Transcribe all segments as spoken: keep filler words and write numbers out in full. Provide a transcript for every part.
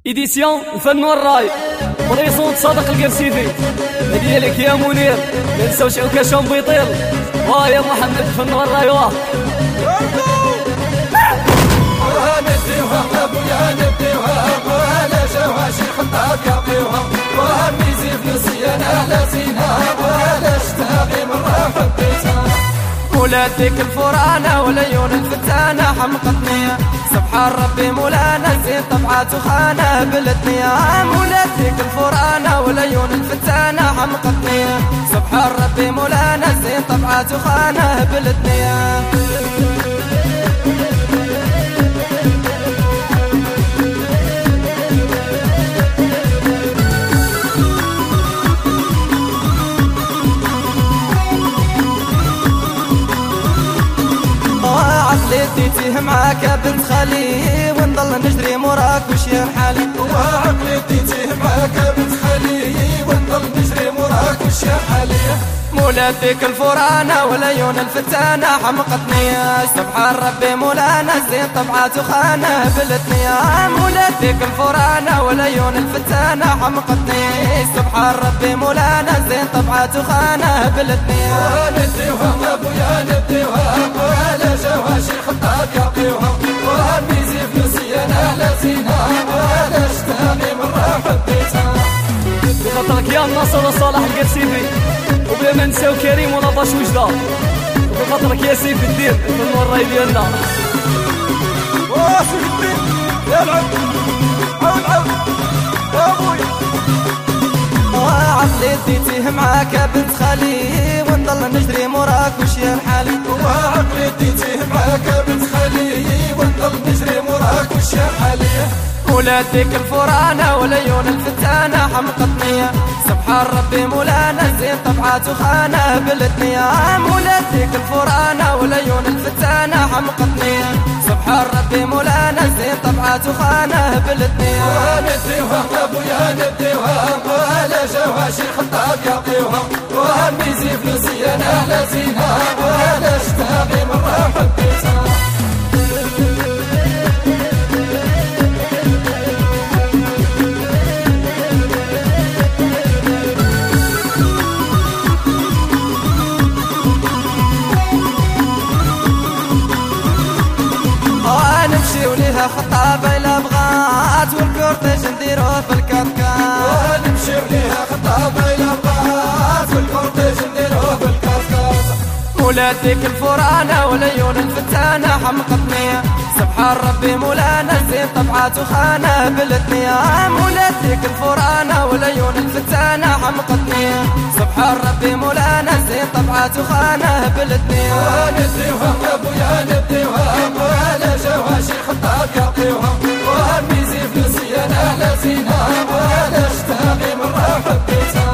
إديسيون الفن والراي وريصون صادق القرسيفي هدية لك يا منير ما نساوش عكاشة بيطير واه يا محمد الفن والراي واه نديوها ابويا نديوها ولا جواشي خطاب يعطيوها وميزي فلوسي انا لا زينها ولا اشتاقي مرة حبيتها مولاتك الفرانة والعيون الفتانة حمقتني سبحان ربي مولانا زين طبعات وخانة بلدني مولاتك الفرانة والعيون الفتانة حمقتني سبحان ربي مولانا زين طبعات وخانة بلدني عقليتي معاك بنت خالي ونضل نجري موراك وش حالي وعقليتي معاك بنت خالي ونضل نجري موراك وش حالي مولاتك الفرانة والعيون الفتانة حمقتني سبحان ربي مولانا زين طبعات وخانة بلدني مولاتك الفرانة والعيون الفتانة حمقتني سبحان ربي مولانا زين طبعات وخانة بلدني نديوها ابويا نديوها ولا جواشي خطاب يعطيوها وميزي فلوسي انا لا زينها ولا اشتاقي مرة حبيتها بخاطرك يا الناصر وصالح القرسيفي وبلا ما نساو كريم ولا باش وجدة بخاطرك يا سيف الدين الفن والراي ديالنا واه سيف الدين يا العب عاود عاود يا ابويا عقليتي معاك بنت خالي ونضل نجري موراك وش حالي وعقليتي معاك بنت خالي ونضل نجري موراك وش حالي مولاتك الفرانة والعيون الفتانة حمقتني سبحان ربي مولانا زين طبعات وخانة بلدني مولاتك الفرانة والعيون الفتانة حمقتني سبحان ربي مولانا زين طبعات وخانة بلدني نديوها ابويا نديوها ولا جواشي خطاب يعطيوها وميزي فلوسي انا لا زينها ولا اشتاقي مرة حبيتها وليها خطابة إلى بغات والكورتيج نديروه في الكافكاف ونمشي وليها خطابة إلى بغات والكورتيج نديروه في الكافكاف مولاتك الفرانة والعيون الفتانة حمقتني سبحان ربي مولانا زين طبعات وخانة بلدني مولاتك الفرانة والعيون الفتانة حمقتني سبحان ربي مولانا زين طبعات وخانة بلدني نديوها ابويا نديوها ولا جواشي خطاب يعطيوها وميزي فلوسي انا لا زينها ولا اشتاقي مرة حبيتها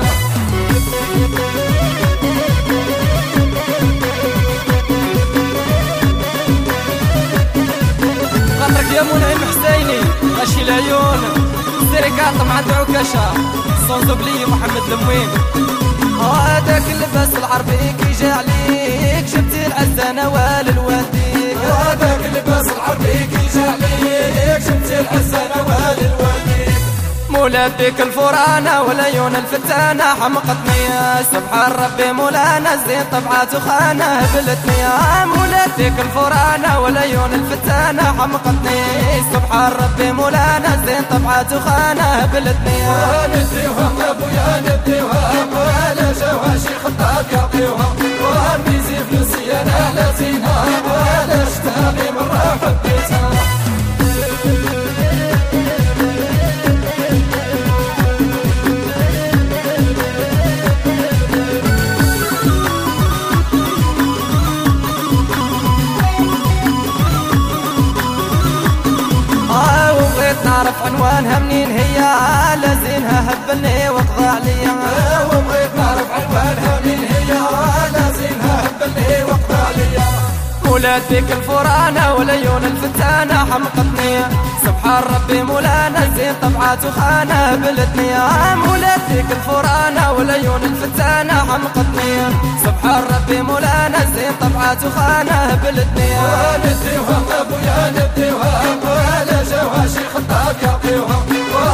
خاطرك يا منعم حسيني غشي العيون سيريكات مع العكاشة صنزبلي محمد الموين هذاك اللباس العربي كي جا عليك جبتي العزة نوال الوالديك هذاك اللباس العربي كي جا عليك جبتي العزة نوال الوالديك مولاتك الفرانة والعيون الفتانة حمقتني سبحان ربي مولانا زين طبعات وخانة بلدني مولاتك الفرانة والعيون الفتانة حمقتني سبحان ربي مولانا زين طبعات وخانة بلدني نديوها ابويا نديوها ولا جواشي خطاب يعطيوها وميزي فلوسي انا لا زينها ولا اشتاقي مرة حبيتها نعرف عنوانها منين هي لازينها هبلني واقضى عليا وبغيت نعرف عنوانها منين هي لازينها هبلني واقضى عليا مولاتك الفرانة والعيون الفتانة حمقتني سبحان ربي مولانا زين طبعات وخانة بلدني مولاتك الفرانة والعيون الفتانة حمقتني سبحان ربي مولانا زين طبعات وخانة بلدني نديوها ابويا نديوها ولا جواشي خطاب يعطيوها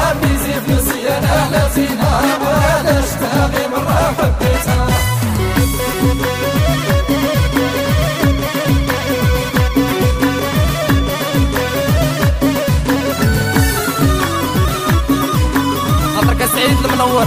سعيد المنور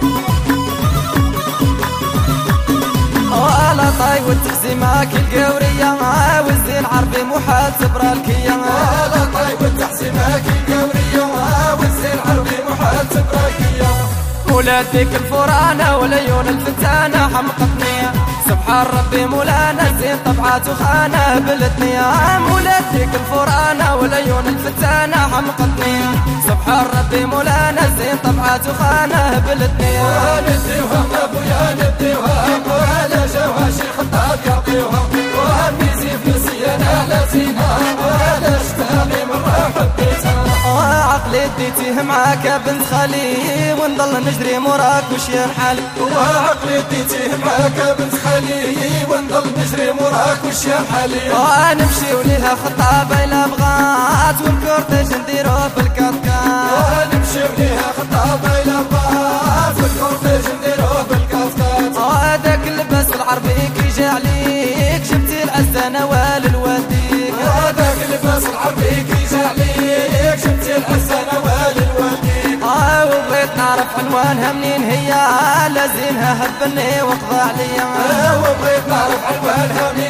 وعلى طاي والتحزيمة كي القورية والزين عربي محال تبرا الكية وعلى طاي والتحزيمة كي القورية والزين عربي محال تبرا الكية مولات ديك الفرانة والعيون الفتانة حمقتني سبحان ربي مولانا زين طبعاته خانة بلدني مولات ديك الفرانة والعيون الفتانة حمقتني سبحان ربي مولانا زين طبعاته خانة بلدني نديوها ابويا نديوها ولا جوها شي خطاب يعطيوها وهالميزي فلوسي انا لا زينها ولا اشتاقي مرة حبيتها عقلي اديتيه معاك بنت خالي ونضل نجري موراك وش ينحالي وعقلي اديتيه معاك بنت خالي ونضل نجري موراك وش ينحالي ونمشي وليها خطابة إلا بغات والكورتيج نديرو في الكاتكات ونمشي وليها خطابة إلا بغات والكورتيج نديرو في الكاتكات هذاك اللباس العربي كي جا عليك جبتي العزة نوال الوديك هذاك اللباس العربي كي جا عليك جبتي العزة نوال الوديك اه وبغيت نعرف عنوانها منين هي لازينها هبني وقضى عليا وبغيت نعرف عنوانها منين